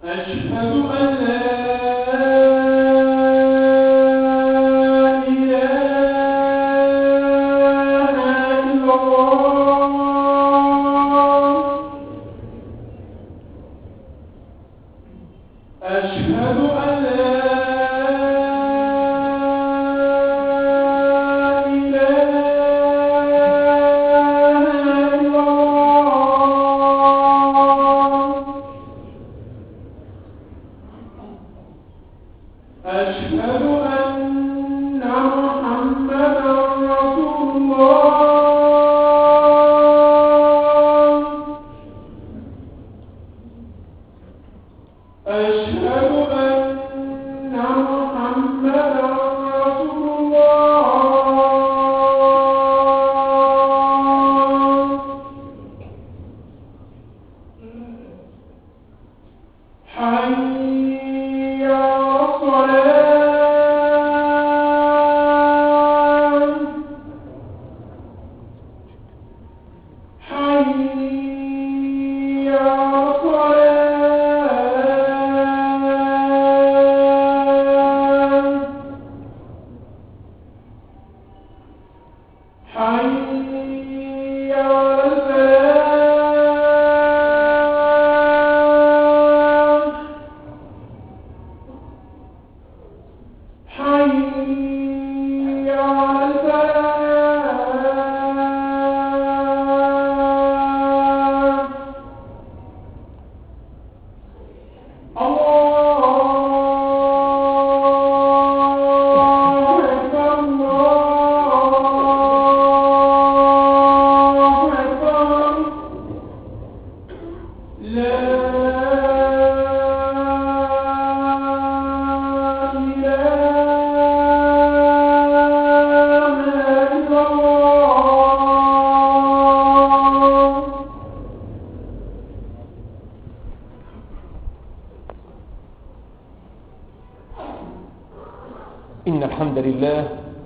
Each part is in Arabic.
إن الحمد لله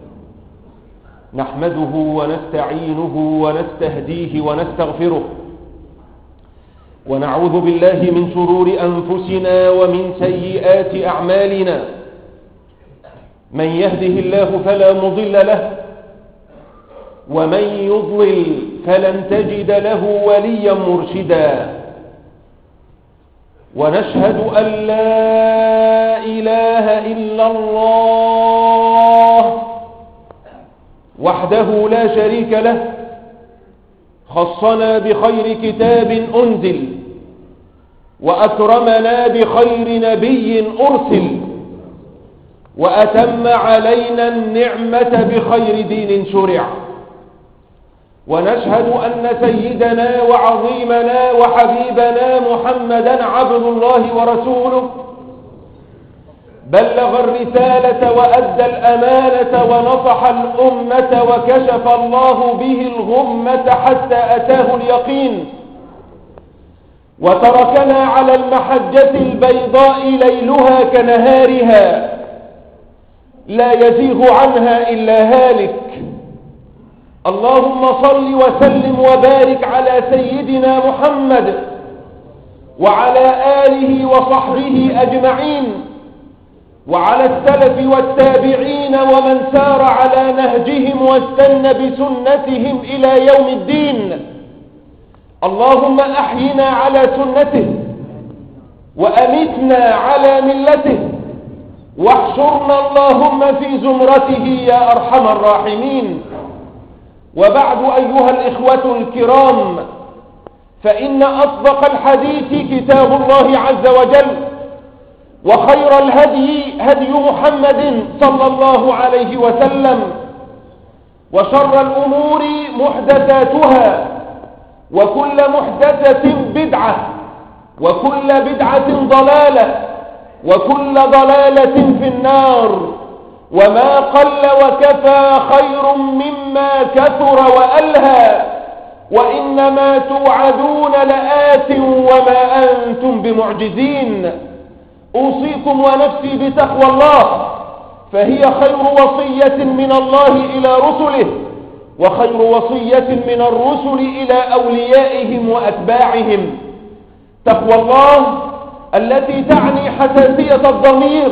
نحمده ونستعينه ونستهديه ونستغفره، ونعوذ بالله من شرور أنفسنا ومن سيئات أعمالنا. من يهده الله فلا مضل له، ومن يضلل فلن تجد له وليا مرشدا. ونشهد أن لا إله إلا الله وحده لا شريك له، خصنا بخير كتاب أنزل، وأكرمنا بخير نبي أرسل، وأتم علينا النعمة بخير دين شرع. ونشهد أن سيدنا وعظيمنا وحبيبنا محمدا عبد الله ورسوله، بلغ الرسالة وأدى الأمانة ونصح الأمة، وكشف الله به الغمة حتى أتاه اليقين، وتركنا على المحجة البيضاء ليلها كنهارها، لا يزيغ عنها إلا هالك. اللهم صل وسلم وبارك على سيدنا محمد وعلى آله وصحبه أجمعين، وعلى السلف والتابعين ومن سار على نهجهم واستنى بسنتهم إلى يوم الدين. اللهم أحينا على سنته، وأمتنا على ملته، واحشرنا اللهم في زمرته يا أرحم الراحمين. وبعد أيها الإخوة الكرام، فإن أصدق الحديث كتاب الله عز وجل، وخير الهدي هدي محمد صلى الله عليه وسلم، وشر الأمور محدثاتها، وكل محدثة بدعة، وكل بدعة ضلالة، وكل ضلالة في النار. وما قل وكفى خير مما كثر وألهى، وإنما توعدون لآت وما أنتم بمعجزين. أوصيكم ونفسي بتقوى الله، فهي خير وصية من الله إلى رسله، وخير وصية من الرسل إلى أوليائهم وأتباعهم. تقوى الله التي تعني حساسية الضمير،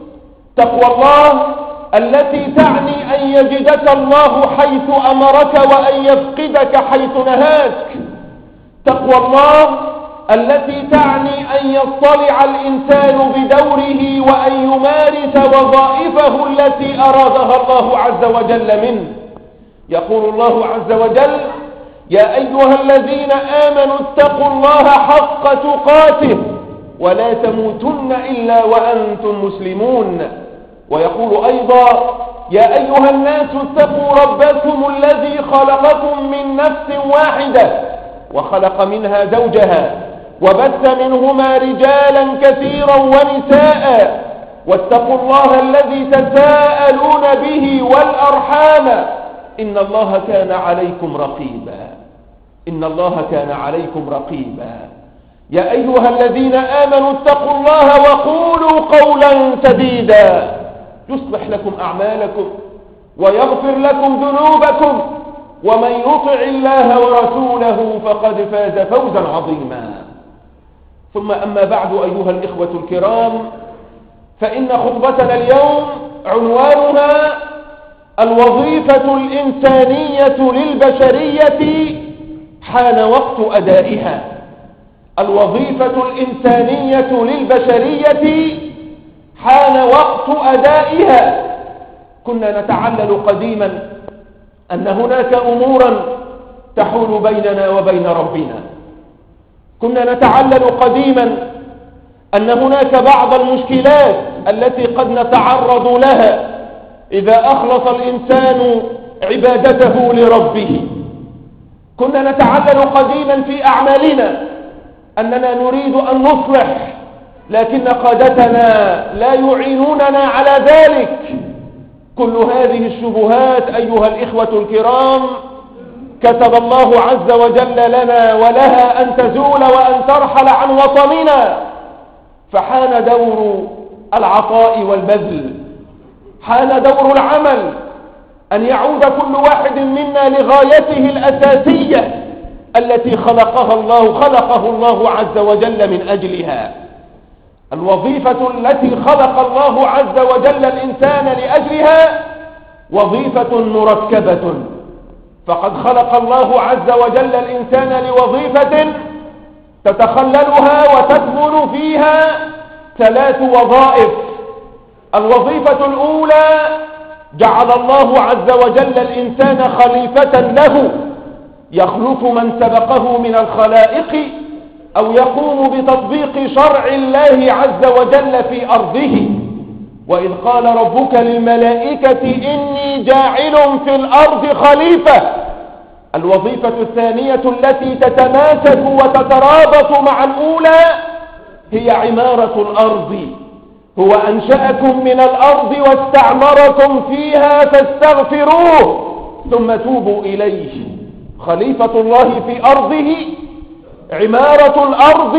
تقوى الله التي تعني أن يجدك الله حيث أمرك وأن يفقدك حيث نهاك، تقوى الله التي تعني أن يطلع الإنسان بدوره وأن يمارس وظائفه التي أرادها الله عز وجل منه. يقول الله عز وجل: يا أيها الذين آمنوا اتقوا الله حق تقاته ولا تموتن إلا وأنتم مسلمون. ويقول أيضا: يا أيها الناس اتقوا ربكم الذي خلقكم من نفس واحدة وخلق منها زوجها وبث منهما رجالا كثيرا ونساء واتقوا الله الذي تساءلون به والأرحام إن الله كان عليكم رقيبا. إن الله كان عليكم رقيبا. يا أيها الذين آمنوا اتقوا الله وقولوا قولا سديدا يصلح لكم أعمالكم ويغفر لكم ذنوبكم ومن يطع الله ورسوله فقد فاز فوزا عظيما. ثم أما بعد أيها الإخوة الكرام، فإن خطبتنا اليوم عنوانها الوظيفة الإنسانية للبشرية حان وقت أدائها. الوظيفة الإنسانية للبشرية حان وقت أدائها. كنا نتعلل قديما أن هناك أمورا تحول بيننا وبين ربنا. كنا نتعلل قديما أن هناك بعض المشكلات التي قد نتعرض لها إذا أخلص الإنسان عبادته لربه. كنا نتعلل قديما في أعمالنا أننا نريد أن نصلح، لكن قادتنا لا يعينوننا على ذلك. كل هذه الشبهات أيها الإخوة الكرام كتب الله عز وجل لنا ولها أن تزول وأن ترحل عن وطننا. فحان دور العطاء والبذل، حان دور العمل، أن يعود كل واحد منا لغايته الأساسية التي خلقه الله عز وجل من أجلها. الوظيفة التي خلق الله عز وجل الإنسان لأجلها وظيفة مركبة. فقد خلق الله عز وجل الإنسان لوظيفة تتخللها وتكمن فيها 3 وظائف. الوظيفة الأولى: جعل الله عز وجل الإنسان خليفة له يخلف من سبقه من الخلائق أو يقوم بتطبيق شرع الله عز وجل في أرضه. وإذ قال ربك للملائكة إني جاعل في الأرض خليفة. الوظيفة الثانية التي تتماسك وتترابط مع الأولى هي عمارة الأرض. هو أنشأكم من الأرض واستعمركم فيها فاستغفروه ثم توبوا إليه. خليفة الله في أرضه، عمارة الأرض،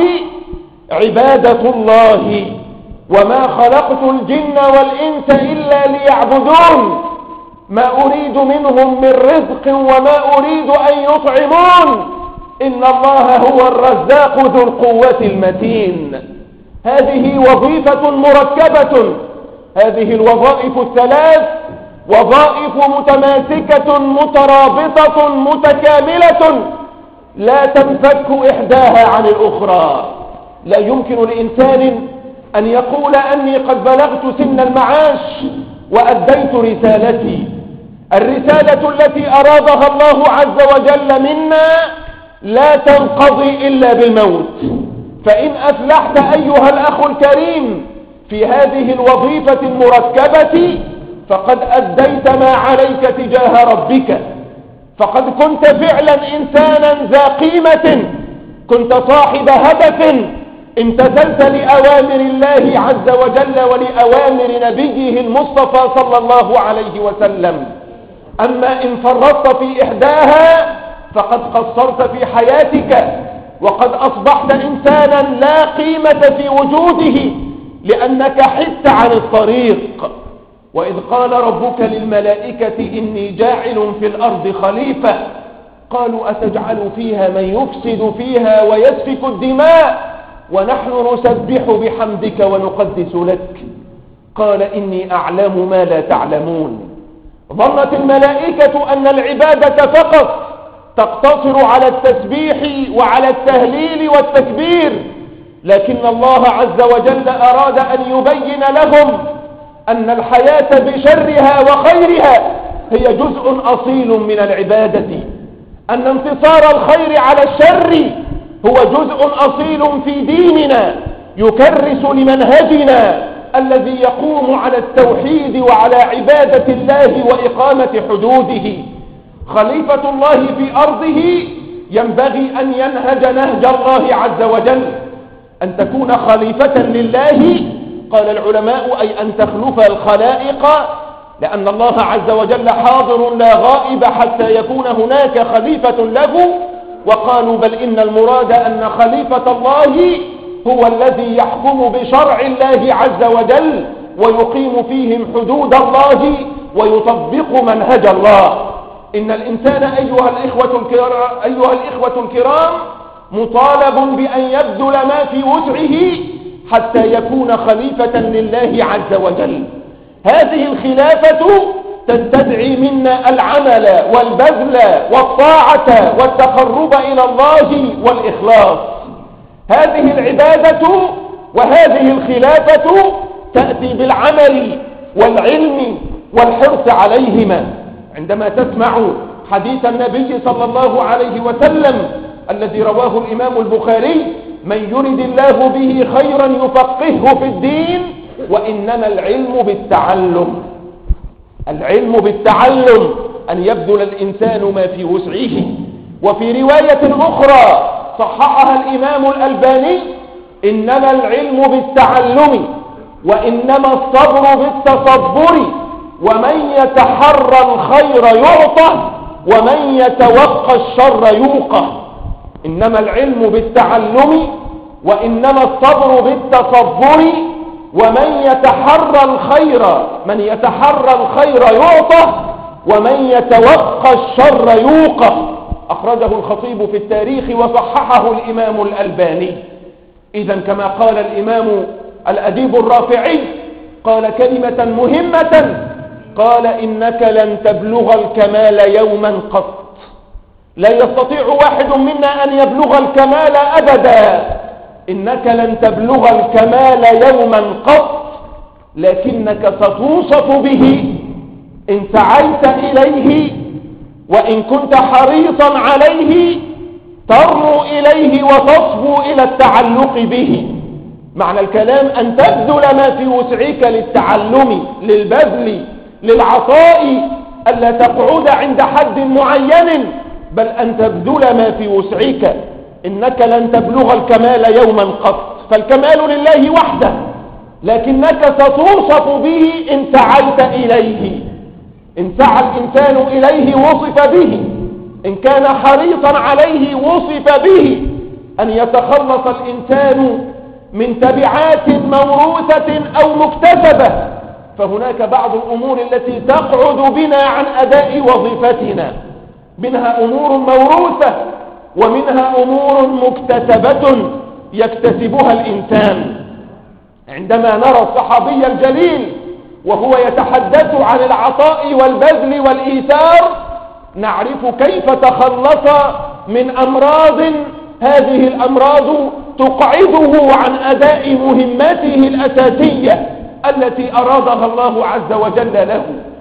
عبادة الله. وما خلقت الجن والإنس إلا ليعبدون ما أريد منهم من رزق وما أريد أن يطعمون إن الله هو الرزاق ذو القوة المتين. هذه وظيفة مركبة. هذه الوظائف 3 وظائف متماسكة مترابطة متكاملة لا تنفك إحداها عن الأخرى. لا يمكن لإنسان أن يقول أني قد بلغت سن المعاش وأديت رسالتي. الرسالة التي أرادها الله عز وجل منا لا تنقضي إلا بالموت. فإن أفلحت أيها الأخ الكريم في هذه الوظيفة المركبة فقد أديت ما عليك تجاه ربك. فقد كنت فعلا إنسانا ذا قيمة، كنت صاحب هدف، امتثلت لأوامر الله عز وجل ولأوامر نبيه المصطفى صلى الله عليه وسلم. أما إن فرطت في إحداها فقد قصرت في حياتك وقد أصبحت إنسانا لا قيمة في وجوده لأنك حدت عن الطريق. وإذ قال ربك للملائكة إني جاعل في الأرض خليفة قالوا أتجعل فيها من يفسد فيها ويسفك الدماء ونحن نسبح بحمدك ونقدس لك. قال إني أعلم ما لا تعلمون. ظنت الملائكة أن العبادة فقط تقتصر على التسبيح وعلى التهليل والتكبير، لكن الله عز وجل أراد أن يبين لهم أن الحياة بشرها وخيرها هي جزء أصيل من العبادة، أن انتصار الخير على الشر هو جزء أصيل في ديننا يكرس لمنهجنا الذي يقوم على التوحيد وعلى عبادة الله وإقامة حدوده. خليفة الله في أرضه ينبغي أن ينهج نهج الله عز وجل، أن تكون خليفة لله. قال العلماء أي أن تخلف الخلائق، لأن الله عز وجل حاضر لا غائب حتى يكون هناك خليفة له. وقالوا بل إن المراد أن خليفة الله هو الذي يحكم بشرع الله عز وجل ويقيم فيهم حدود الله ويطبق منهج الله. إن الإنسان أيها الإخوة الكرام مطالب بأن يبذل ما في وسعه حتى يكون خليفة لله عز وجل. هذه الخلافة تستدعي منا العمل والبذل والطاعة والتقرب إلى الله والإخلاص. هذه العبادة وهذه الخلافة تأتي بالعمل والعلم والحرص عليهما. عندما تسمع حديث النبي صلى الله عليه وسلم الذي رواه الإمام البخاري: من يرد الله به خيرا يفقهه في الدين، وإنما العلم بالتعلم. العلم بالتعلم، أن يبذل الإنسان ما في وسعه. وفي رواية أخرى صححها الإمام الألباني: إنما العلم بالتعلم وإنما الصبر بالتصبر، ومن يتحرى الخير يعطى ومن يتوقى الشر يوقى. إنما العلم بالتعلم وإنما الصبر بالتصبر، ومن يتحرى الخير، من يتحرى الخير يعطى ومن يتوقى الشر يوقى. أخرجه الخطيب في التاريخ وصححه الإمام الألباني. إذن كما قال الإمام الأديب الرافعي، قال كلمة مهمة، قال إنك لن تبلغ الكمال يوما قط. لا يستطيع واحد منا أن يبلغ الكمال أبدا. إنك لن تبلغ الكمال يوما قط، لكنك ستوصف به إن سعيت إليه، وإن كنت حريصا عليه ترنو إليه وتصبو إلى التعلق به. معنى الكلام أن تبذل ما في وسعك للتعلم، للبذل، للعطاء، ألا تقعد عند حد معين، بل أن تبذل ما في وسعك. إنك لن تبلغ الكمال يوما قط، فالكمال لله وحده، لكنك ستوصف به إن سعيت إليه. إن سعى الإنسان إليه وصف به، إن كان حريصا عليه وصف به. أن يتخلص الإنسان من تبعات موروثة أو مكتسبة، فهناك بعض الأمور التي تقعد بنا عن أداء وظيفتنا، منها أمور موروثة ومنها أمور مكتسبة يكتسبها الإنسان. عندما نرى الصحابي الجليل وهو يتحدث عن العطاء والبذل والإيثار، نعرف كيف تخلص من أمراض، هذه الأمراض تقعده عن أداء مهمته الأساسية التي أرادها الله عز وجل له.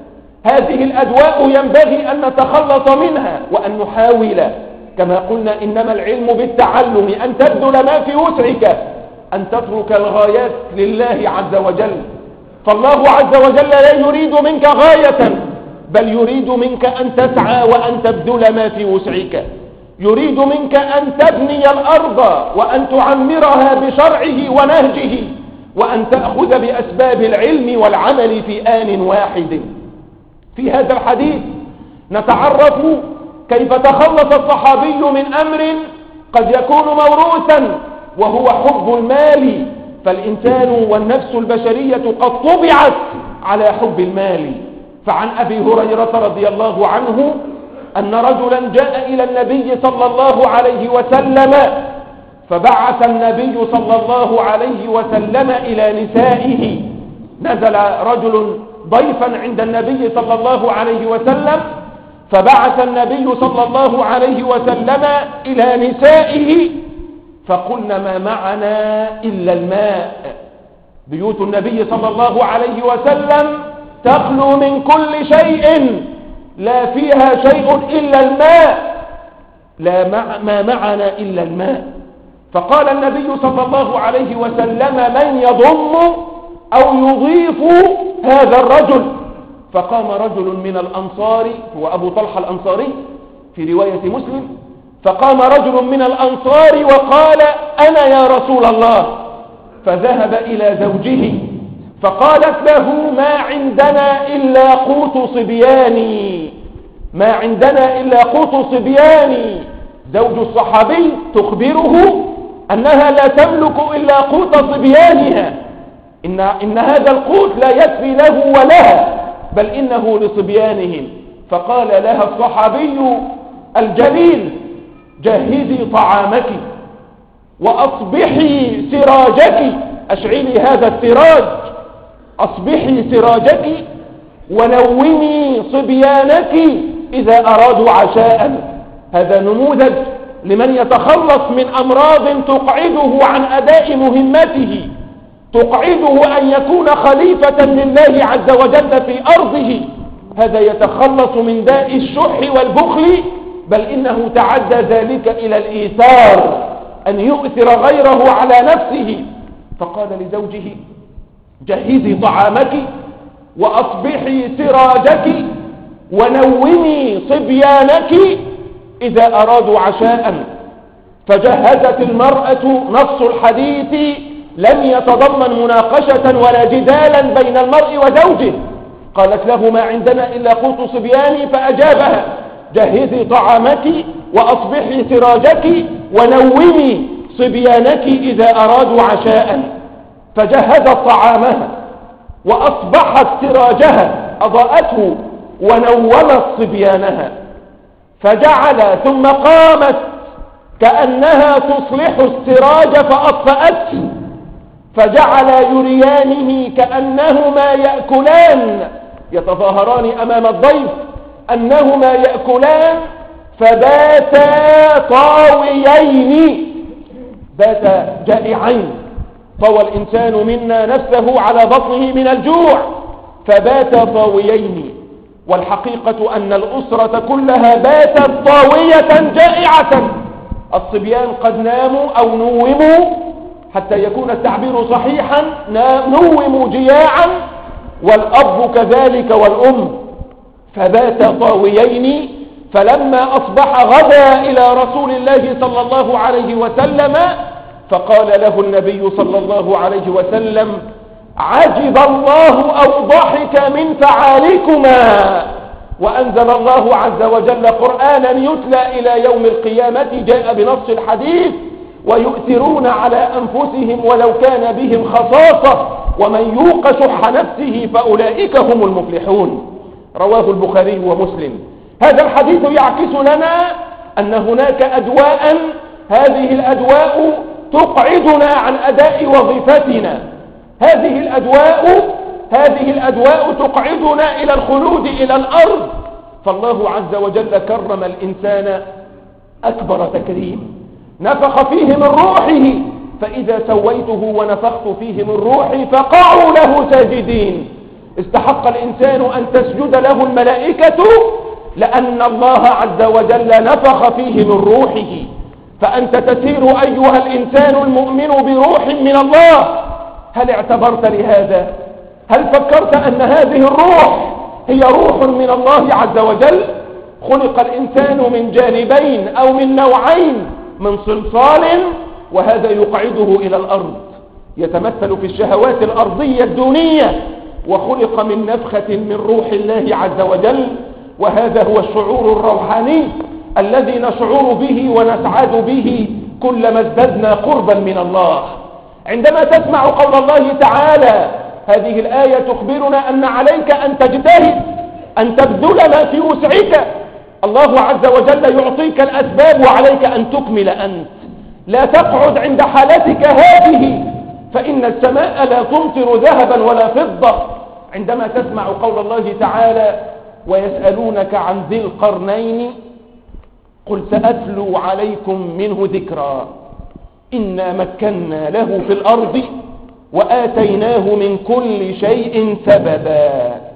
هذه الأدواء ينبغي أن نتخلص منها وأن نحاول، كما قلنا إنما العلم بالتعلم، أن تبذل ما في وسعك، أن تترك الغايات لله عز وجل. فالله عز وجل لا يريد منك غاية، بل يريد منك أن تسعى وأن تبذل ما في وسعك. يريد منك أن تبني الأرض وأن تعمرها بشرعه ونهجه، وأن تأخذ بأسباب العلم والعمل في آن واحد. في هذا الحديث نتعرف كيف تخلص الصحابي من أمر قد يكون موروثا، وهو حب المال. فالإنسان والنفس البشرية قد طبعت على حب المال. فعن أبي هريرة رضي الله عنه أن رجلا جاء إلى النبي صلى الله عليه وسلم فبعث النبي صلى الله عليه وسلم إلى نسائه. نزل رجل ضيفا عند النبي صلى الله عليه وسلم، فبعث النبي صلى الله عليه وسلم إلى نسائه فقلنا ما معنا إلا الماء. بيوت النبي صلى الله عليه وسلم تخلو من كل شيء لا فيها شيء إلا الماء، ما معنا إلا الماء. فقال النبي صلى الله عليه وسلم من يضم أو يضيف هذا الرجل؟ فقام رجل من الأنصار، هو أبو طلحة الأنصاري في رواية مسلم، فقام رجل من الأنصار وقال أنا يا رسول الله. فذهب إلى زوجه فقالت له ما عندنا إلا قوت صبياني، ما عندنا إلا قوت صبياني. زوج الصحابي تخبره أنها لا تملك إلا قوت صبيانها، إن هذا القوت لا يكفي له ولها، بل إنه لصبيانهم. فقال لها الصحابي الجليل جهزي طعامك وأصبحي سراجك، أشعلي هذا السراج، أصبحي سراجك ونومي صبيانك إذا أرادوا عشاء. هذا نموذج لمن يتخلص من أمراض تقعده عن أداء مهمته، تقعده أن يكون خليفة لله عز وجل في أرضه. هذا يتخلص من داء الشح والبخل، بل إنه تعدى ذلك إلى الإيثار، أن يؤثر غيره على نفسه. فقال لزوجه جهزي طعامك وأصبحي سراجك ونومي صبيانك إذا أرادوا عشاء. فجهزت المرأة. نص الحديث لم يتضمن مناقشة ولا جدالا بين المرء وزوجه. قالت له ما عندنا إلا قوت صبياني، فأجابها جهزي طعامك وأصبحي سراجك ونومي صبيانك إذا أرادوا عشاء. فجهزت طعامها وأصبحت سراجها أضاءته ونومت صبيانها. فجعل ثم قامت كأنها تصلح السراج فأطفأته، فجعل يريانه كأنهما يأكلان، يتظاهران أمام الضيف أنهما يأكلان، فباتا طاويين، بات جائعين. طوى الإنسان منا نفسه على بطنه من الجوع، فباتا طاويين. والحقيقة أن الأسرة كلها باتت طاوية جائعة. الصبيان قد ناموا أو نوموا، حتى يكون التعبير صحيحا، نوموا جياعا، والأب كذلك والأم. فبات طاويين. فلما أصبح غدا إلى رسول الله صلى الله عليه وسلم، فقال له النبي صلى الله عليه وسلم عجب الله أو ضحك من فعالكما. وأنزل الله عز وجل قرآنا يتلى إلى يوم القيامة، جاء بنص الحديث ويؤثرون على أنفسهم ولو كان بهم خصاصة ومن يوق شح نفسه فأولئك هم المفلحون. رواه البخاري ومسلم. هذا الحديث يعكس لنا أن هناك أدواء، هذه الأدواء تقعدنا عن أداء وظيفتنا. هذه الأدواء تقعدنا إلى الخلود إلى الأرض. فالله عز وجل كرم الإنسان أكبر تكريم، نفخ فيه من روحه، فإذا سويته ونفخت فيه من روحي فقعوا له ساجدين. استحق الإنسان أن تسجد له الملائكة، لأن الله عز وجل نفخ فيه من روحه. فأنت تسير أيها الإنسان المؤمن بروح من الله. هل اعتبرت لهذا؟ هل فكرت أن هذه الروح هي روح من الله عز وجل؟ خلق الإنسان من جانبين أو من نوعين، من صلصال، وهذا يقعده إلى الأرض، يتمثل في الشهوات الأرضية الدونية، وخلق من نفخة من روح الله عز وجل، وهذا هو الشعور الروحاني الذي نشعر به ونسعد به كلما ازددنا قربا من الله. عندما تسمع قول الله تعالى، هذه الآية تخبرنا أن عليك أن تجتهد، أن تبذل ما في وسعك. الله عز وجل يعطيك الأسباب وعليك أن تكمل أنت. لا تقعد عند حالتك هذه، فإن السماء لا تمطر ذهبا ولا فضة. عندما تسمع قول الله تعالى ويسألونك عن ذي القرنين قل سأتلو عليكم منه ذكرا إنا مكنا له في الأرض وآتيناه من كل شيء سببا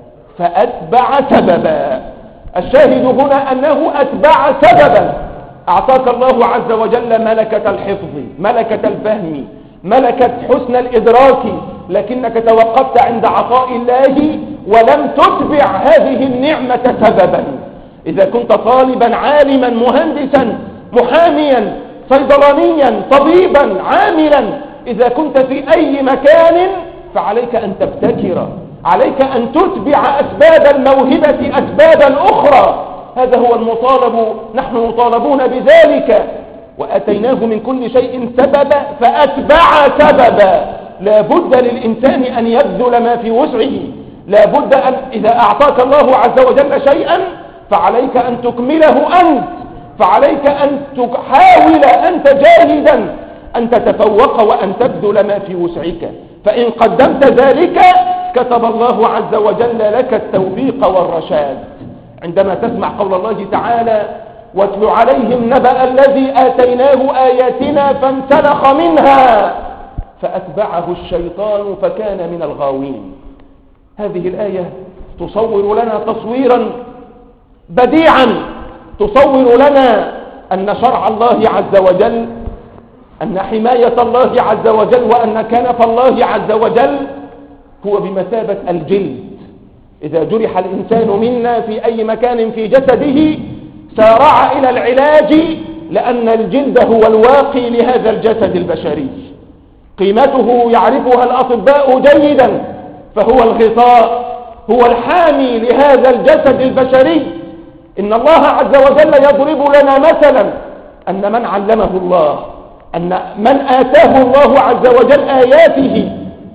فأتبع سببا. الشاهد هنا أنه أتبع سببا. أعطاك الله عز وجل ملكة الحفظ، ملكة الفهم، ملكة حسن الإدراك، لكنك توقفت عند عطاء الله ولم تتبع هذه النعمة سببا. إذا كنت طالبا عالما مهندسا محاميا صيدلانيا طبيبا عاملا، إذا كنت في أي مكان فعليك أن تبتكر، عليك أن تتبع أسباب الموهبة أسبابا أخرى. هذا هو المطالب، نحن مطالبون بذلك. وأتيناه من كل شيء سببا فأتبع سببا. لا بد للإنسان أن يبذل ما في وسعه، لا بد أن إذا أعطاك الله عز وجل شيئا فعليك أن تكمله أنت، فعليك أن تحاول أنت جاهدا أن تتفوق وأن تبذل ما في وسعك. فإن قدمت ذلك كتب الله عز وجل لك التوفيق والرشاد. عندما تسمع قول الله تعالى واتل عليهم نبأ الذي آتيناه آياتنا فانسلخ منها فأتبعه الشيطان فكان من الغاوين. هذه الآية تصور لنا تصويرا بديعا، تصور لنا أن شرع الله عز وجل، أن حماية الله عز وجل، وأن كنف الله عز وجل هو بمثابة الجلد. إذا جرح الإنسان منا في أي مكان في جسده سارع إلى العلاج، لأن الجلد هو الواقي لهذا الجسد البشري. قيمته يعرفها الأطباء جيدا، فهو الغطاء، هو الحامي لهذا الجسد البشري. إن الله عز وجل يضرب لنا مثلا أن من علمه الله، أن من آتاه الله عز وجل آياته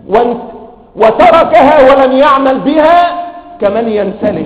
وتركها ولم يعمل بها كمن ينسلخ.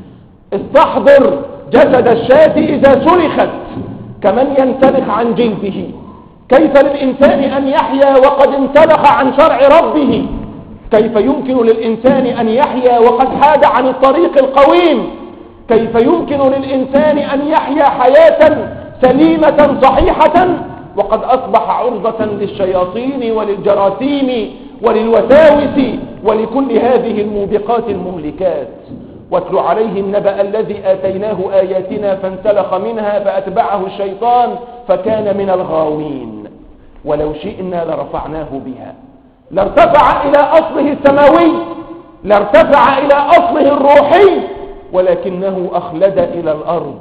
استحضر جسد الشاة إذا سلخت كمن ينسلخ عن جلده. كيف للإنسان أن يحيا وقد انسلخ عن شرع ربه؟ كيف يمكن للإنسان أن يحيا وقد حاد عن الطريق القويم؟ كيف يمكن للإنسان أن يحيا حياة سليمة صحيحة وقد أصبح عرضة للشياطين وللجراثيم وللوساوس ولكل هذه الموبقات المهلكات؟ واتل عليهم نبأ الذي آتيناه آياتنا فانسلخ منها فأتبعه الشيطان فكان من الغاوين. ولو شئنا لرفعناه بها، لارتفع إلى أصله السماوي، لارتفع إلى أصله الروحي، ولكنه أخلد إلى الأرض،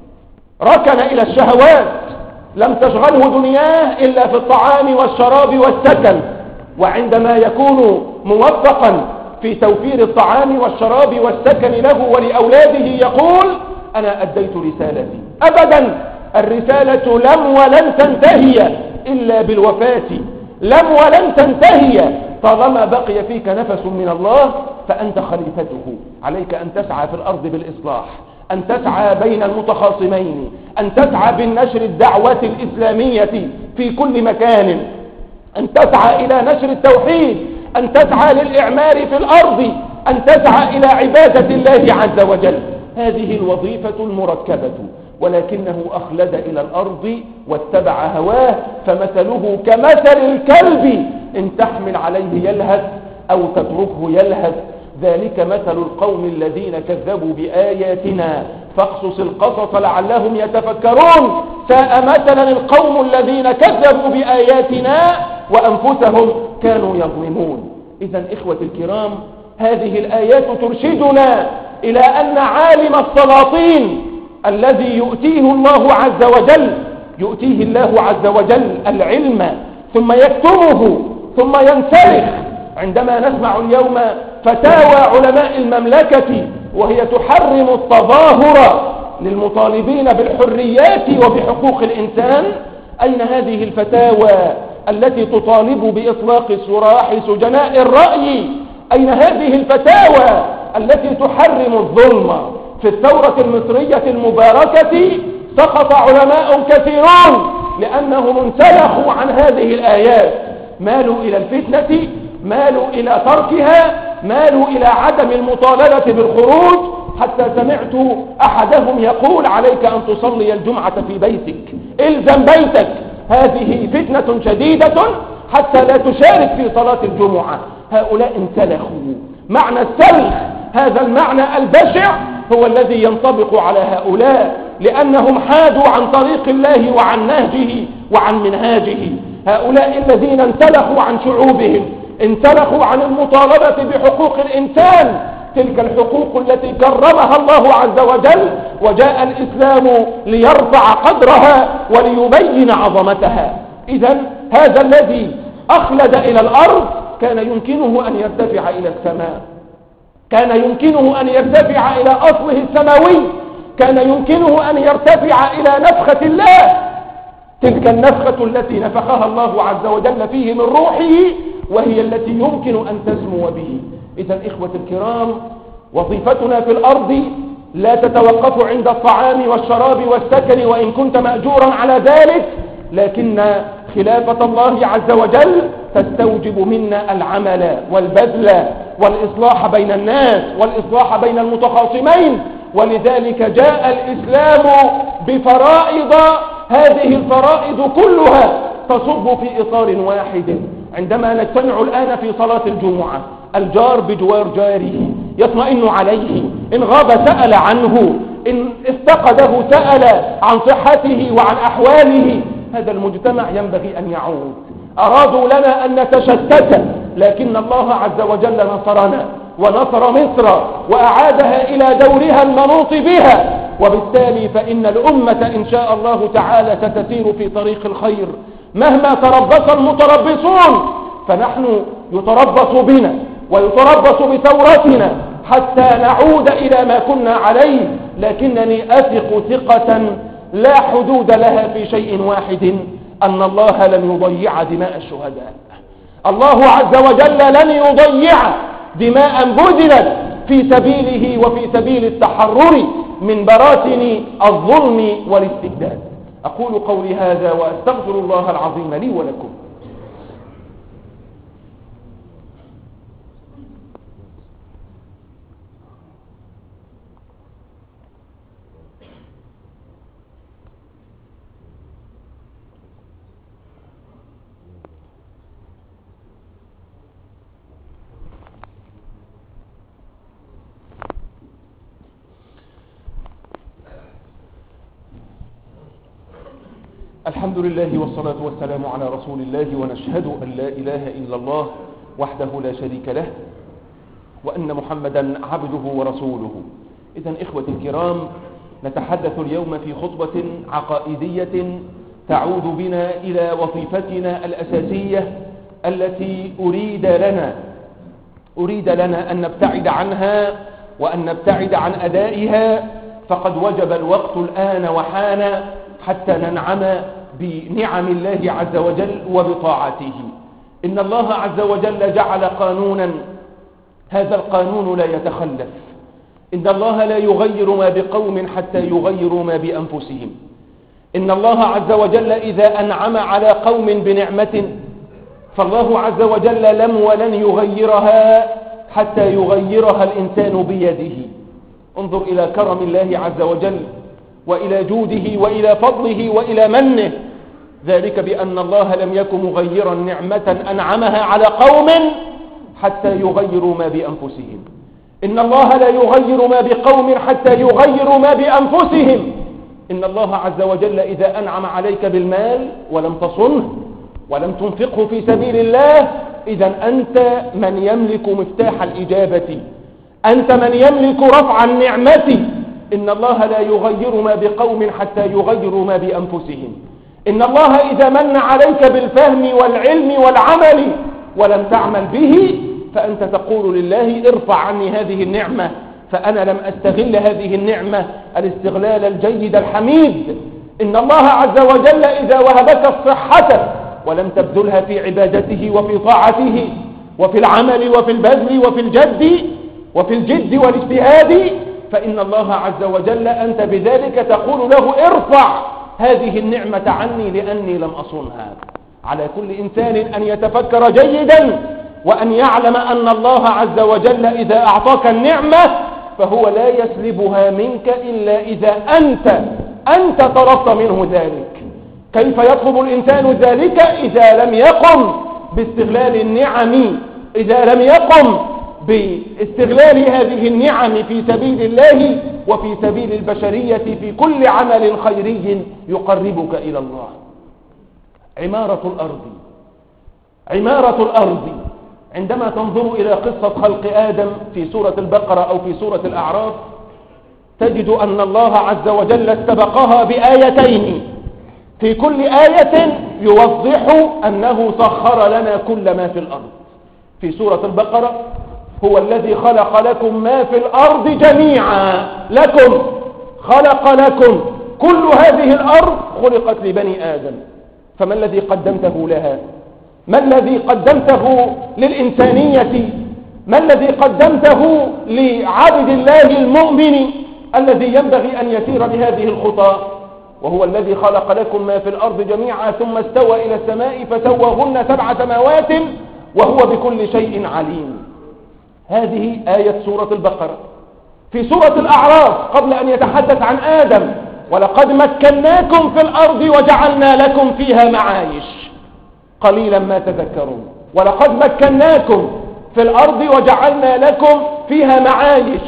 ركن إلى الشهوات، لم تشغله دنياه إلا في الطعام والشراب والسكن. وعندما يكون موفقا في توفير الطعام والشراب والسكن له ولأولاده يقول أنا أديت رسالتي. أبدا، الرسالة لم ولن تنتهي إلا بالوفاة، لم ولن تنتهي طالما بقي فيك نفس من الله، فأنت خليفته. عليك أن تسعى في الأرض بالإصلاح، أن تسعى بين المتخاصمين، أن تسعى بالنشر الدعوة الإسلامية في كل مكان، أن تسعى إلى نشر التوحيد، أن تسعى للإعمار في الأرض، أن تسعى إلى عبادة الله عز وجل. هذه الوظيفة المركبة، ولكنه أخلد إلى الأرض واتبع هواه، فمثله كمثل الكلب إن تحمل عليه يلهث أو تتركه يلهث. ذلك مثل القوم الذين كذبوا بآياتنا فاقصص القصص لعلهم يتفكرون. ساء مثلا القوم الذين كذبوا بآياتنا وأنفسهم كانوا يظلمون. إذن إخوة الكرام، هذه الآيات ترشدنا إلى أن عالم السلاطين الذي يؤتيه الله عز وجل العلم ثم يكتمه ثم ينسلخ. عندما نسمع اليوم فتاوى علماء المملكة وهي تحرم التظاهر للمطالبين بالحريات وبحقوق الإنسان، أين هذه الفتاوى التي تطالب بإطلاق سراح سجناء الرأي؟ أين هذه الفتاوى التي تحرم الظلم؟ في الثورة المصرية المباركة سقط علماء كثيرون لأنهم انسلخوا عن هذه الآيات، مالوا إلى الفتنة، مالوا إلى تركها، مالوا إلى عدم المطالبة بالخروج، حتى سمعت أحدهم يقول عليك أن تصلي الجمعة في بيتك، الزم بيتك، هذه فتنة شديدة حتى لا تشارك في صلاة الجمعة. هؤلاء انسلخوا. معنى السلخ هذا المعنى البشع هو الذي ينطبق على هؤلاء، لأنهم حادوا عن طريق الله وعن نهجه وعن منهاجه. هؤلاء الذين انسلخوا عن شعوبهم، انسلخوا عن المطالبة بحقوق الإنسان، تلك الحقوق التي كرمها الله عز وجل، وجاء الإسلام ليرفع قدرها وليبين عظمتها. إذن هذا الذي أخلد إلى الأرض كان يمكنه أن يرتفع إلى السماء، كان يمكنه أن يرتفع إلى أصله السماوي، كان يمكنه أن يرتفع إلى نفخة الله، تلك النفخة التي نفخها الله عز وجل فيه من روحه، وهي التي يمكن أن تسمو به. إذن إخوة الكرام، وظيفتنا في الأرض لا تتوقف عند الطعام والشراب والسكن، وإن كنت مأجورا على ذلك، لكن خلافة الله عز وجل تستوجب منا العمل والبذل والإصلاح بين الناس والإصلاح بين المتخاصمين. ولذلك جاء الإسلام بفرائض، هذه الفرائض كلها تصب في إطار واحد. عندما نجتمع الآن في صلاة الجمعة، الجار بجوار جاره يطمئن عليه، إن غاب سأل عنه، إن افتقده سأل عن صحته وعن أحواله. هذا المجتمع ينبغي أن يعود. أرادوا لنا أن نتشتت، لكن الله عز وجل نصرنا ونصر مصر وأعادها إلى دورها المنوط بها، وبالتالي فإن الأمة إن شاء الله تعالى ستسير في طريق الخير مهما تربص المتربصون. فنحن يتربص بنا ويتربص بثورتنا حتى نعود إلى ما كنا عليه، لكنني أثق ثقة لا حدود لها في شيء واحد، أن الله لن يضيع دماء الشهداء. الله عز وجل لن يضيع دماء بذلت في سبيله وفي سبيل التحرر من براثن الظلم والاستبداد. أقول قولي هذا وأستغفر الله العظيم لي ولكم. الحمد لله والصلاة والسلام على رسول الله، ونشهد أن لا إله إلا الله وحده لا شريك له، وأن محمدا عبده ورسوله. إذن إخوة الكرام، نتحدث اليوم في خطبة عقائدية تعود بنا إلى وظيفتنا الأساسية التي أريد لنا أن نبتعد عنها وأن نبتعد عن أدائها، فقد وجب الوقت الآن وحان حتى ننعم بنعم الله عز وجل وبطاعته. إن الله عز وجل جعل قانونا، هذا القانون لا يتخلف. إن الله لا يغير ما بقوم حتى يغيروا ما بأنفسهم. إن الله عز وجل إذا أنعم على قوم بنعمة فالله عز وجل لم ولن يغيرها حتى يغيرها الإنسان بيده. انظر إلى كرم الله عز وجل وإلى جوده وإلى فضله وإلى منه، ذلك بأن الله لم يكن مغيرا نعمة أنعمها على قوم حتى يغيروا ما بأنفسهم. إن الله لا يغير ما بقوم حتى يغيروا ما بأنفسهم. إن الله عز وجل إذا أنعم عليك بالمال ولم تصنه ولم تنفقه في سبيل الله، إذن أنت من يملك مفتاح الإجابة، أنت من يملك رفع النعمة. إن الله لا يغير ما بقوم حتى يغيروا ما بأنفسهم. إن الله إذا من عليك بالفهم والعلم والعمل ولم تعمل به، فأنت تقول لله ارفع عني هذه النعمة، فأنا لم أستغل هذه النعمة الاستغلال الجيد الحميد. إن الله عز وجل إذا وهبك الصحة ولم تبذلها في عبادته وفي طاعته وفي العمل وفي البذل وفي الجد والاجتهاد، فإن الله عز وجل أنت بذلك تقول له ارفع هذه النعمة عني لأني لم أصنها. على كل إنسان أن يتفكر جيدا وأن يعلم أن الله عز وجل إذا أعطاك النعمة فهو لا يسلبها منك إلا إذا أنت طلبت منه ذلك. كيف يطلب الإنسان ذلك إذا لم يقم باستغلال النعم، إذا لم يقم باستغلال هذه النعم في سبيل الله وفي سبيل البشرية في كل عمل خيري يقربك إلى الله. عمارة الأرض عندما تنظر إلى قصة خلق آدم في سورة البقرة أو في سورة الأعراف تجد أن الله عز وجل استبقها بآيتين، في كل آية يوضح أنه سخر لنا كل ما في الأرض. في سورة البقرة هو الذي خلق لكم ما في الأرض جميعا، خلق لكم كل هذه الأرض خلقت لبني آدم، فما الذي قدمته لها؟ ما الذي قدمته للإنسانية؟ ما الذي قدمته لعبد الله المؤمن الذي ينبغي أن يسير بهذه الخطى؟ وهو الذي خلق لكم ما في الأرض جميعا ثم استوى إلى السماء فسواهن 7 سماوات وهو بكل شيء عليم. هذه آية سورة البقرة. في سورة الأعراف قبل أن يتحدث عن آدم ولقد مكناكم في الأرض وجعلنا لكم فيها معايش، قليلا ما تذكرون. ولقد مكناكم في الأرض وجعلنا لكم فيها معايش.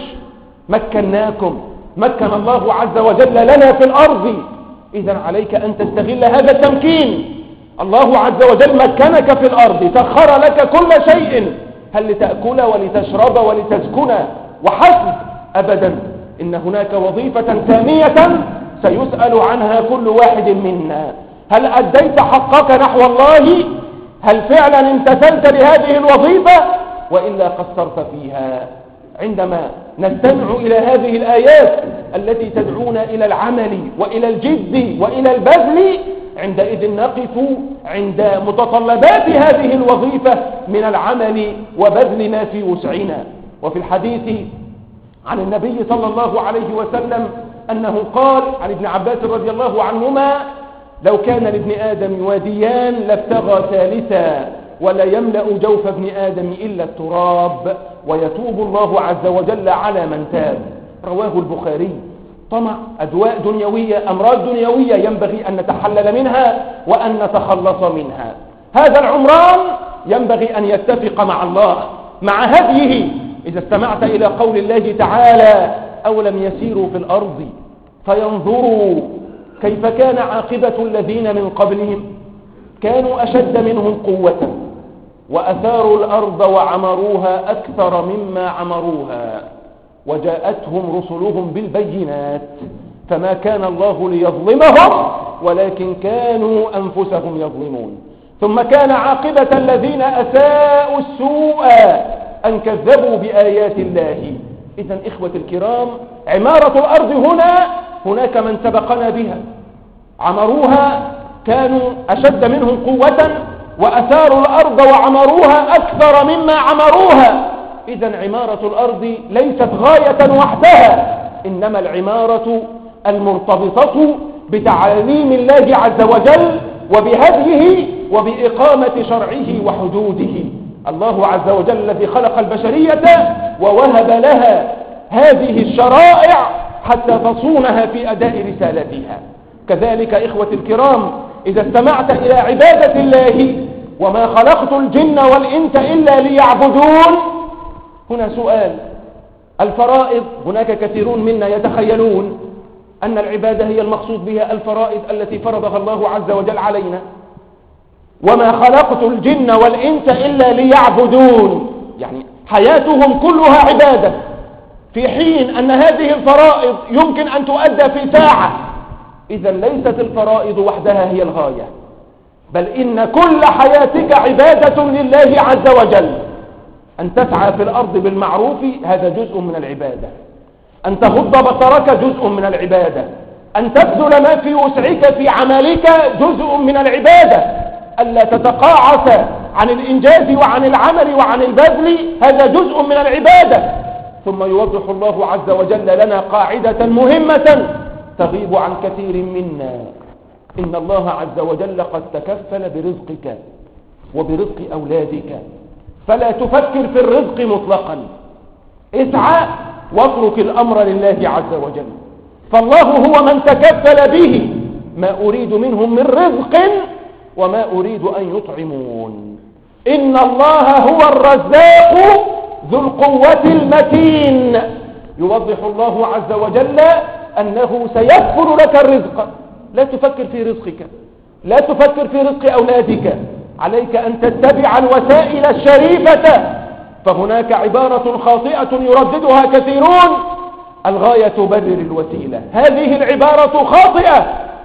مكن الله عز وجل لنا في الأرض، إذن عليك أن تستغل هذا التمكين. الله عز وجل مكنك في الأرض، سخر لك كل شيء، هل لتأكل ولتشرب ولتسكن وحسب؟ أبدا، إن هناك وظيفة ثانية سيسأل عنها كل واحد منا. هل أديت حقك نحو الله؟ هل فعلا امتثلت لهذه الوظيفة وإلا قصرت فيها؟ عندما نستمع إلى هذه الآيات التي تدعونا إلى العمل وإلى الجد وإلى البذل، عندئذ نقف عند متطلبات هذه الوظيفة من العمل وبذل ما في وسعنا. وفي الحديث عن النبي صلى الله عليه وسلم أنه قال عن ابن عباس رضي الله عنهما: لو كان لابن آدم واديان لابتغى ثالثا ولا يملأ جوف ابن آدم إلا التراب ويتوب الله عز وجل على من تاب. رواه البخاري. طمع، أدواء دنيوية، أمراض دنيوية ينبغي أن نتحلل منها وأن نتخلص منها. هذا العمران ينبغي أن يتفق مع الله، مع هديه. إذا استمعت إلى قول الله تعالى: أولم يسيروا في الأرض فينظروا كيف كان عاقبة الذين من قبلهم كانوا أشد منهم قوة وأثاروا الأرض وعمروها أكثر مما عمروها وجاءتهم رسلهم بالبينات فما كان الله ليظلمهم ولكن كانوا أنفسهم يظلمون. ثم كان عاقبة الذين أساءوا السوء أن كذبوا بآيات الله. إذن إخوة الكرام، عمارة الأرض هناك من سبقنا بها، عمروها، كانوا أشد منهم قوة وأثاروا الأرض وعمروها أكثر مما عمروها. إذن عمارة الأرض ليست غاية وحدها، إنما العمارة المرتبطة بتعاليم الله عز وجل وبهديه وبإقامة شرعه وحدوده. الله عز وجل الذي خلق البشرية ووهب لها هذه الشرائع حتى تصونها في أداء رسالتها. كذلك إخوة الكرام، إذا استمعت إلى عبادة الله: وما خلقت الجن والإنس إلا ليعبدون. هنا سؤال: الفرائض، هناك كثيرون منا يتخيلون أن العبادة هي المقصود بها الفرائض التي فرضها الله عز وجل علينا. وما خلقت الجن والإنس إلا ليعبدون، يعني حياتهم كلها عبادة، في حين أن هذه الفرائض يمكن أن تؤدى في ساعة. إذا ليست الفرائض وحدها هي الغاية، بل إن كل حياتك عبادة لله عز وجل. أن تسعى في الأرض بالمعروف هذا جزء من العبادة، أن تغض بصرك جزء من العبادة، أن تبذل ما في وسعك في عملك جزء من العبادة، ألا تتقاعس عن الإنجاز وعن العمل وعن البذل هذا جزء من العبادة. ثم يوضح الله عز وجل لنا قاعدة مهمة تغيب عن كثير منا: إن الله عز وجل قد تكفل برزقك وبرزق أولادك، فلا تفكر في الرزق مطلقا، اسعى واترك الأمر لله عز وجل، فالله هو من تكفل به. ما أريد منهم من رزق وما أريد أن يطعمون. إن الله هو الرزاق ذو القوة المتين. يوضح الله عز وجل أنه سيكفل لك الرزق. لا تفكر في رزقك، لا تفكر في رزق أولادك، عليك أن تتبع الوسائل الشريفة. فهناك عبارة خاطئة يرددها كثيرون: الغاية تبرر الوسيلة. هذه العبارة خاطئة.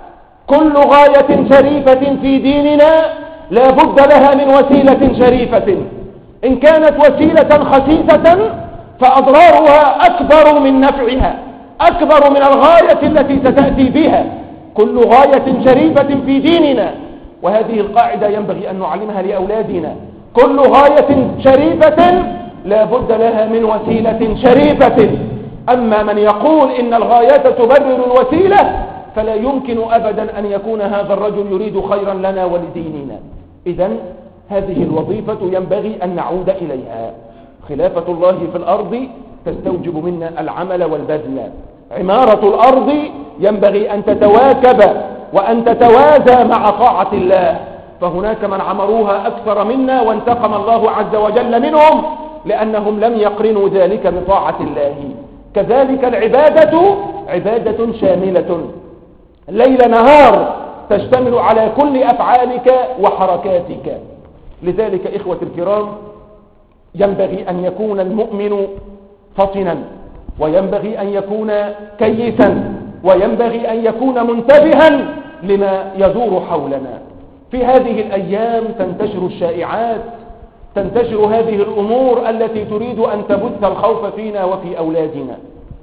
كل غاية شريفة في ديننا لا بد لها من وسيلة شريفة. إن كانت وسيلة خسيسة فأضرارها أكبر من نفعها، أكبر من الغاية التي ستأتي بها. كل غاية شريفة في ديننا، وهذه القاعدة ينبغي أن نعلمها لأولادنا، كل غاية شريفة لا بد لها من وسيلة شريفة. أما من يقول إن الغاية تبرر الوسيلة فلا يمكن أبدا أن يكون هذا الرجل يريد خيرا لنا ولديننا. إذن هذه الوظيفة ينبغي أن نعود إليها. خلافة الله في الأرض تستوجب منا العمل والبذل. عمارة الأرض ينبغي أن تتواكب وأن تتوازى مع طاعة الله. فهناك من عمروها أكثر منا وانتقم الله عز وجل منهم لأنهم لم يقرنوا ذلك بطاعة الله. كذلك العبادة عبادة شاملة، ليل نهار تشتمل على كل أفعالك وحركاتك. لذلك إخوة الكرام ينبغي أن يكون المؤمن فطنا، وينبغي أن يكون كيسا، وينبغي أن يكون منتبها لما يدور حولنا. في هذه الأيام تنتشر الشائعات، تنتشر هذه الأمور التي تريد أن تبث الخوف فينا وفي أولادنا.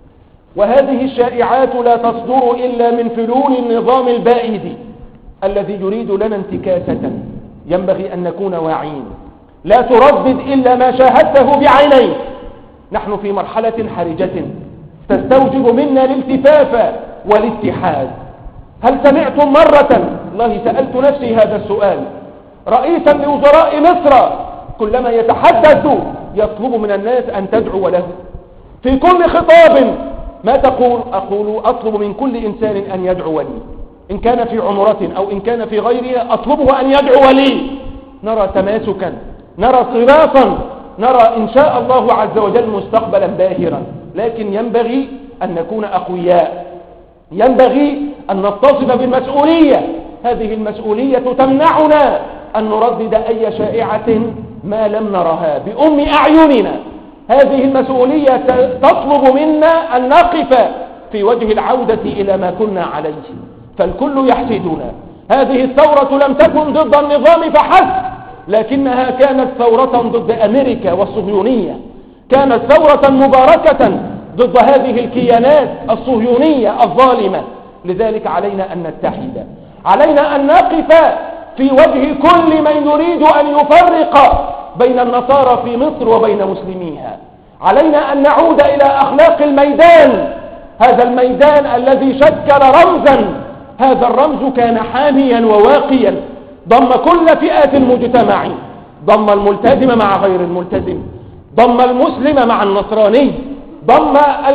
وهذه الشائعات لا تصدر إلا من فلول النظام البائد الذي يريد لنا انتكاسة. ينبغي أن نكون واعين، لا تردد إلا ما شاهدته بعينيك. نحن في مرحلة حرجة تستوجب منا الالتفاف والاتحاد. هل سمعتم مرة، والله سألت نفسي هذا السؤال، رئيسا لوزراء مصر كلما يتحدث يطلب من الناس أن تدعو له في كل خطاب؟ ما تقول؟ أقول أطلب من كل إنسان أن يدعو لي، إن كان في عمرة أو إن كان في غيرها أطلبه أن يدعو لي. نرى تماسكا، نرى صراطا، نرى إن شاء الله عز وجل مستقبلا باهرا. لكن ينبغي أن نكون أقوياء، ينبغي أن نتصف بالمسؤولية. هذه المسؤولية تمنعنا أن نردد أي شائعة ما لم نرها بأم أعيننا. هذه المسؤولية تطلب منا أن نقف في وجه العودة إلى ما كنا عليه، فالكل يحسدنا. هذه الثورة لم تكن ضد النظام فحسب، لكنها كانت ثورة ضد أمريكا والصهيونية، كانت ثورة مباركة ضد هذه الكيانات الصهيونية الظالمة. لذلك علينا أن نتحد، علينا أن نقف في وجه كل من يريد أن يفرق بين النصارى في مصر وبين مسلميها. علينا أن نعود إلى أخلاق الميدان، هذا الميدان الذي شكل رمزا. هذا الرمز كان حاميا وواقيا، ضم كل فئات المجتمع، ضم الملتزم مع غير الملتزم، ضم المسلم مع النصراني، ضم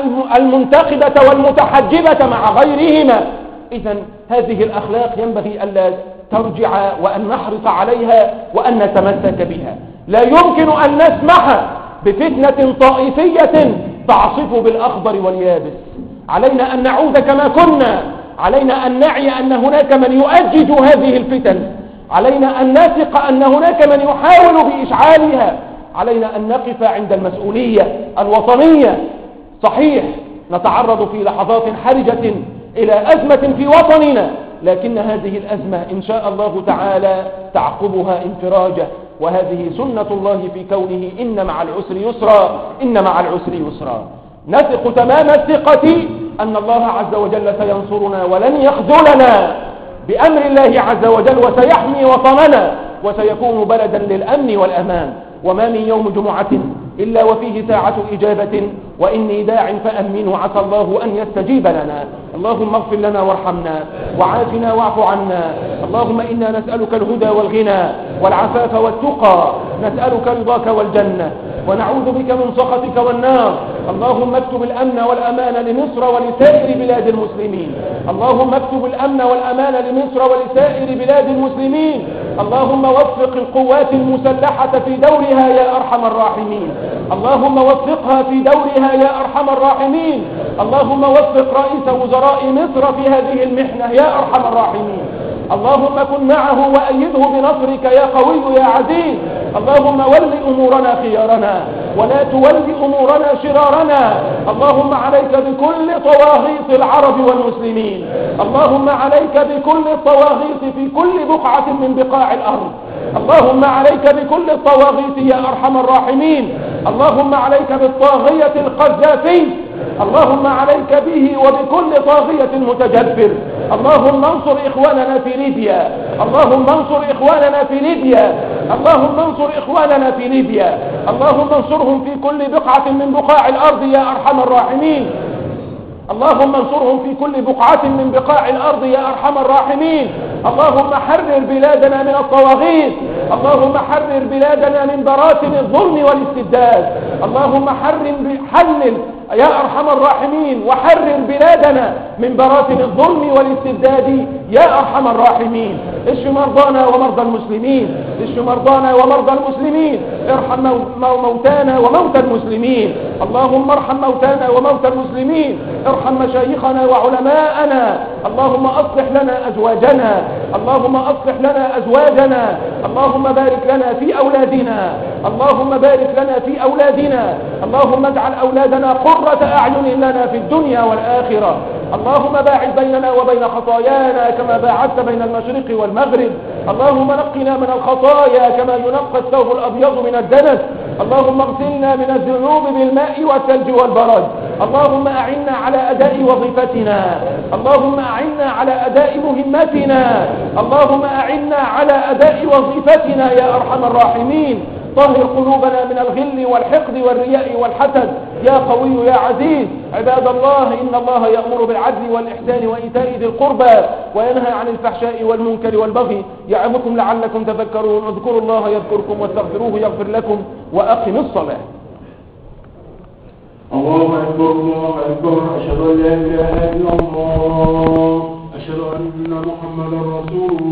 المنتقبة والمتحجبة مع غيرهما. إذن هذه الأخلاق ينبغي ألا ترجع وأن نحرص عليها وأن نتمسك بها. لا يمكن أن نسمح بفتنة طائفية تعصف بالأخضر واليابس. علينا أن نعود كما كنا، علينا أن نعي أن هناك من يؤجج هذه الفتن، علينا أن نثق أن هناك من يحاول بإشعالها. علينا أن نقف عند المسؤولية الوطنية. صحيح نتعرض في لحظات حرجة إلى أزمة في وطننا، لكن هذه الأزمة إن شاء الله تعالى تعقبها انفراجة، وهذه سنة الله في كونه إن مع العسر يسرا، إن مع العسر يسرا. نثق تمام الثقة أن الله عز وجل سينصرنا ولن يخذلنا بأمر الله عز وجل، وسيحمي وطننا وسيكون بلدا للأمن والأمان. وما من يوم جمعة إلا وفيه ساعة إجابة، وإني داع فأمنوا عسى الله أن يستجيب لنا. اللهم اغفر لنا وارحمنا وعافنا واعف عنا. اللهم إنا نسألك الهدى والغنى والعفاف والتقى، نسألك رضاك والجنة، ونعوذ بك من سخطك والنار. اللهم اكتب الأمن والأمان لمصر ولسائر بلاد المسلمين. اللهم اكتب الأمن والأمان لمصر ولسائر بلاد المسلمين. اللهم وفق القوات المسلحة في دورها يا أرحم الراحمين. اللهم وفقها في دورها يا أرحم الراحمين. اللهم وفق رئيس وزراء مصر في هذه المحنة يا أرحم الراحمين. اللهم كن معه وأيده بنصرك يا قوي يا عزيز. اللهم ول أمورنا خيارنا ولا تول أمورنا شرارنا. اللهم عليك بكل طواغيت العرب والمسلمين. اللهم عليك بكل الطواغيت في كل بقعة من بقاع الأرض. اللهم عليك بكل الطواغيت يا أرحم الراحمين. اللهم عليك بالطاغية القذافي. اللهم عليك به وبكل طاغية متجبر. اللهم انصر إخواننا في ليبيا. اللهم انصر إخواننا في ليبيا. اللهم انصر إخواننا في ليبيا. اللهم انصرهم في كل بقعة من بقاع الأرض يا أرحم الراحمين. اللهم انصرهم في كل بقعة من بقاع الأرض يا أرحم الراحمين. اللهم حرر بلادنا من الطواغيت. اللهم حرر بلادنا من براثن الظلم والاستبداد. اللهم حلل يا أرحم الراحمين وحرر بلادنا من براثن الظلم والاستبداد يا أرحم الراحمين. اشف مرضانا ومرضى المسلمين. اشف مرضانا ومرضى المسلمين. ارحم موتانا وموتى المسلمين. اللهم ارحم موتانا وموتى المسلمين. ارحم مشايخنا وعلماءنا. اللهم أصلح لنا أزواجنا. اللهم أصلح لنا أزواجنا. اللهم بارك لنا في أولادنا. اللهم بارك لنا في أولادنا. اللهم اجعل أولادنا قرة أعين لنا في الدنيا والآخرة. اللهم باعد بيننا وبين خطايانا كما باعدت بين المشرق والمغرب. اللهم نقنا من الخطايا كما ينقى الثوب الأبيض من الدنس. اللهم اغسلنا من الذنوب بالماء والثلج والبرد. اللهم أعنا على أداء وظيفتنا. اللهم أعنا على أداء مهمتنا. اللهم أعنا على أداء وظيفتنا يا أرحم الراحمين. طهر قلوبنا من الغل والحقد والرياء والحسد يا قوي يا عزيز. عباد الله، إن الله يأمر بالعدل والإحسان وإيتاء ذي القربى وينهى عن الفحشاء والمنكر والبغي يعظكم لعلكم تذكرون. اذكروا الله يذكركم واستغفروه يغفر لكم وأقم الصلاة. الله أكبر الله أكبر. أشهد أن لا إله إلا الله. أشهد أن محمدا رسول الله.